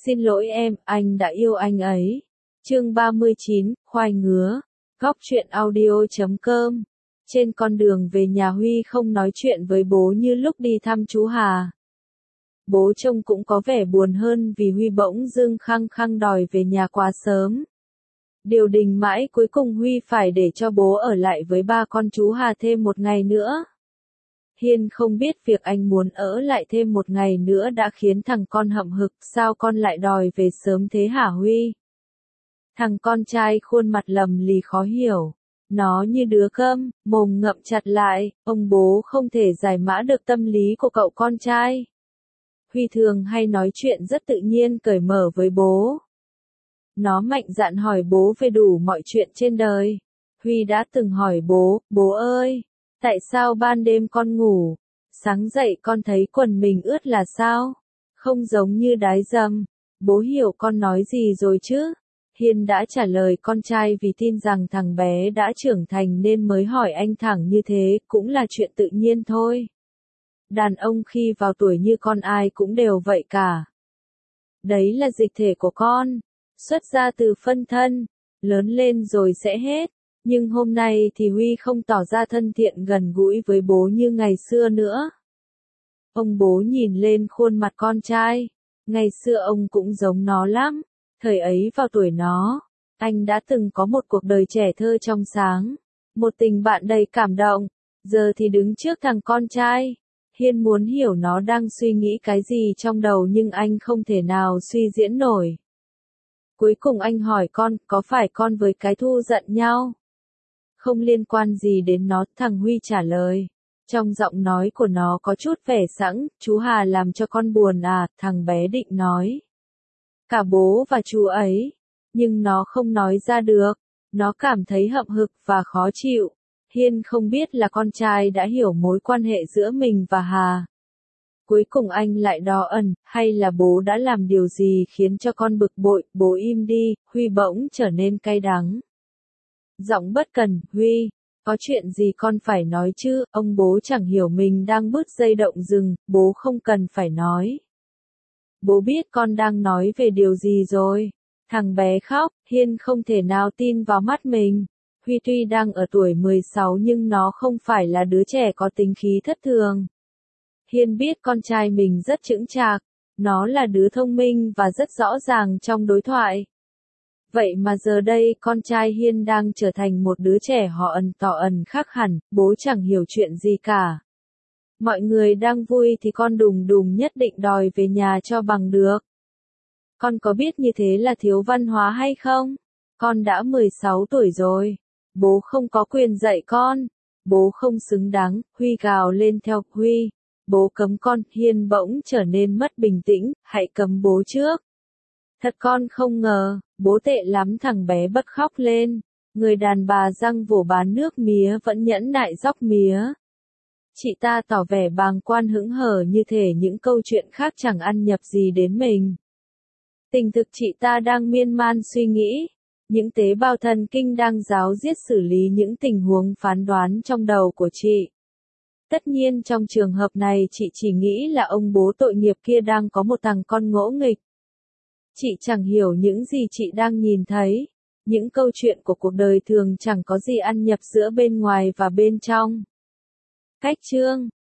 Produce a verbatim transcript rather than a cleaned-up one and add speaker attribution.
Speaker 1: Xin lỗi em, anh đã yêu anh ấy. Chương ba mươi chín, khoai ngứa. Góc truyện audio chấm com. Trên con đường về nhà Huy không nói chuyện với bố như lúc đi thăm chú Hà. Bố trông cũng có vẻ buồn hơn vì Huy bỗng dưng khăng khăng đòi về nhà quá sớm. Điều đình mãi cuối cùng Huy phải để cho bố ở lại với ba con chú Hà thêm một ngày nữa. Hiên không biết việc anh muốn ở lại thêm một ngày nữa đã khiến thằng con hậm hực, sao con lại đòi về sớm thế hả Huy? Thằng con trai khuôn mặt lầm lì khó hiểu. Nó như đứa câm, mồm ngậm chặt lại, ông bố không thể giải mã được tâm lý của cậu con trai. Huy thường hay nói chuyện rất tự nhiên cởi mở với bố. Nó mạnh dạn hỏi bố về đủ mọi chuyện trên đời. Huy đã từng hỏi bố, bố ơi, tại sao ban đêm con ngủ, sáng dậy con thấy quần mình ướt là sao? Không giống như đái dầm. Bố hiểu con nói gì rồi chứ? Hiên đã trả lời con trai vì tin rằng thằng bé đã trưởng thành nên mới hỏi anh thẳng như thế, cũng là chuyện tự nhiên thôi. Đàn ông khi vào tuổi như con ai cũng đều vậy cả. Đấy là dịch thể của con, xuất ra từ phân thân, lớn lên rồi sẽ hết. Nhưng hôm nay thì Huy không tỏ ra thân thiện gần gũi với bố như ngày xưa nữa. Ông bố nhìn lên khuôn mặt con trai. Ngày xưa ông cũng giống nó lắm. Thời ấy vào tuổi nó, anh đã từng có một cuộc đời trẻ thơ trong sáng. Một tình bạn đầy cảm động. Giờ thì đứng trước thằng con trai. Hiên muốn hiểu nó đang suy nghĩ cái gì trong đầu nhưng anh không thể nào suy diễn nổi. Cuối cùng anh hỏi con, có phải con với cái Thu giận nhau? Không liên quan gì đến nó, thằng Huy trả lời. Trong giọng nói của nó có chút vẻ sẵn, chú Hà làm cho con buồn à, thằng bé định nói. Cả bố và chú ấy, nhưng nó không nói ra được, nó cảm thấy hậm hực và khó chịu. Hiên không biết là con trai đã hiểu mối quan hệ giữa mình và Hà. Cuối cùng anh lại đò ẩn, hay là bố đã làm điều gì khiến cho con bực bội, bố im đi, Huy bỗng trở nên cay đắng. Giọng bất cần, Huy, có chuyện gì con phải nói chứ, ông bố chẳng hiểu mình đang bứt dây động rừng, bố không cần phải nói. Bố biết con đang nói về điều gì rồi. Thằng bé khóc, Hiên không thể nào tin vào mắt mình. Huy tuy đang ở tuổi mười sáu nhưng nó không phải là đứa trẻ có tính khí thất thường. Hiên biết con trai mình rất chững chạc, nó là đứa thông minh và rất rõ ràng trong đối thoại. Vậy mà giờ đây con trai Hiên đang trở thành một đứa trẻ họ ẩn tỏ ẩn khác hẳn, bố chẳng hiểu chuyện gì cả. Mọi người đang vui thì con đùng đùng nhất định đòi về nhà cho bằng được. Con có biết như thế là thiếu văn hóa hay không? Con đã mười sáu tuổi rồi. Bố không có quyền dạy con. Bố không xứng đáng, Huy gào lên theo, Huy. Bố cấm con, Hiên bỗng trở nên mất bình tĩnh, hãy cấm bố trước. Thật con không ngờ, bố tệ lắm, thằng bé bật khóc lên. Người đàn bà răng vổ bán nước mía vẫn nhẫn nại róc mía. Chị ta tỏ vẻ bàng quan hững hờ như thể những câu chuyện khác chẳng ăn nhập gì đến mình. Tình thực chị ta đang miên man suy nghĩ. Những tế bào thần kinh đang ráo riết xử lý những tình huống phán đoán trong đầu của chị. Tất nhiên trong trường hợp này chị chỉ nghĩ là ông bố tội nghiệp kia đang có một thằng con ngỗ nghịch. Chị chẳng hiểu những gì chị đang nhìn thấy. Những câu chuyện của cuộc đời thường chẳng có gì ăn nhập giữa bên ngoài và bên trong. Cách chương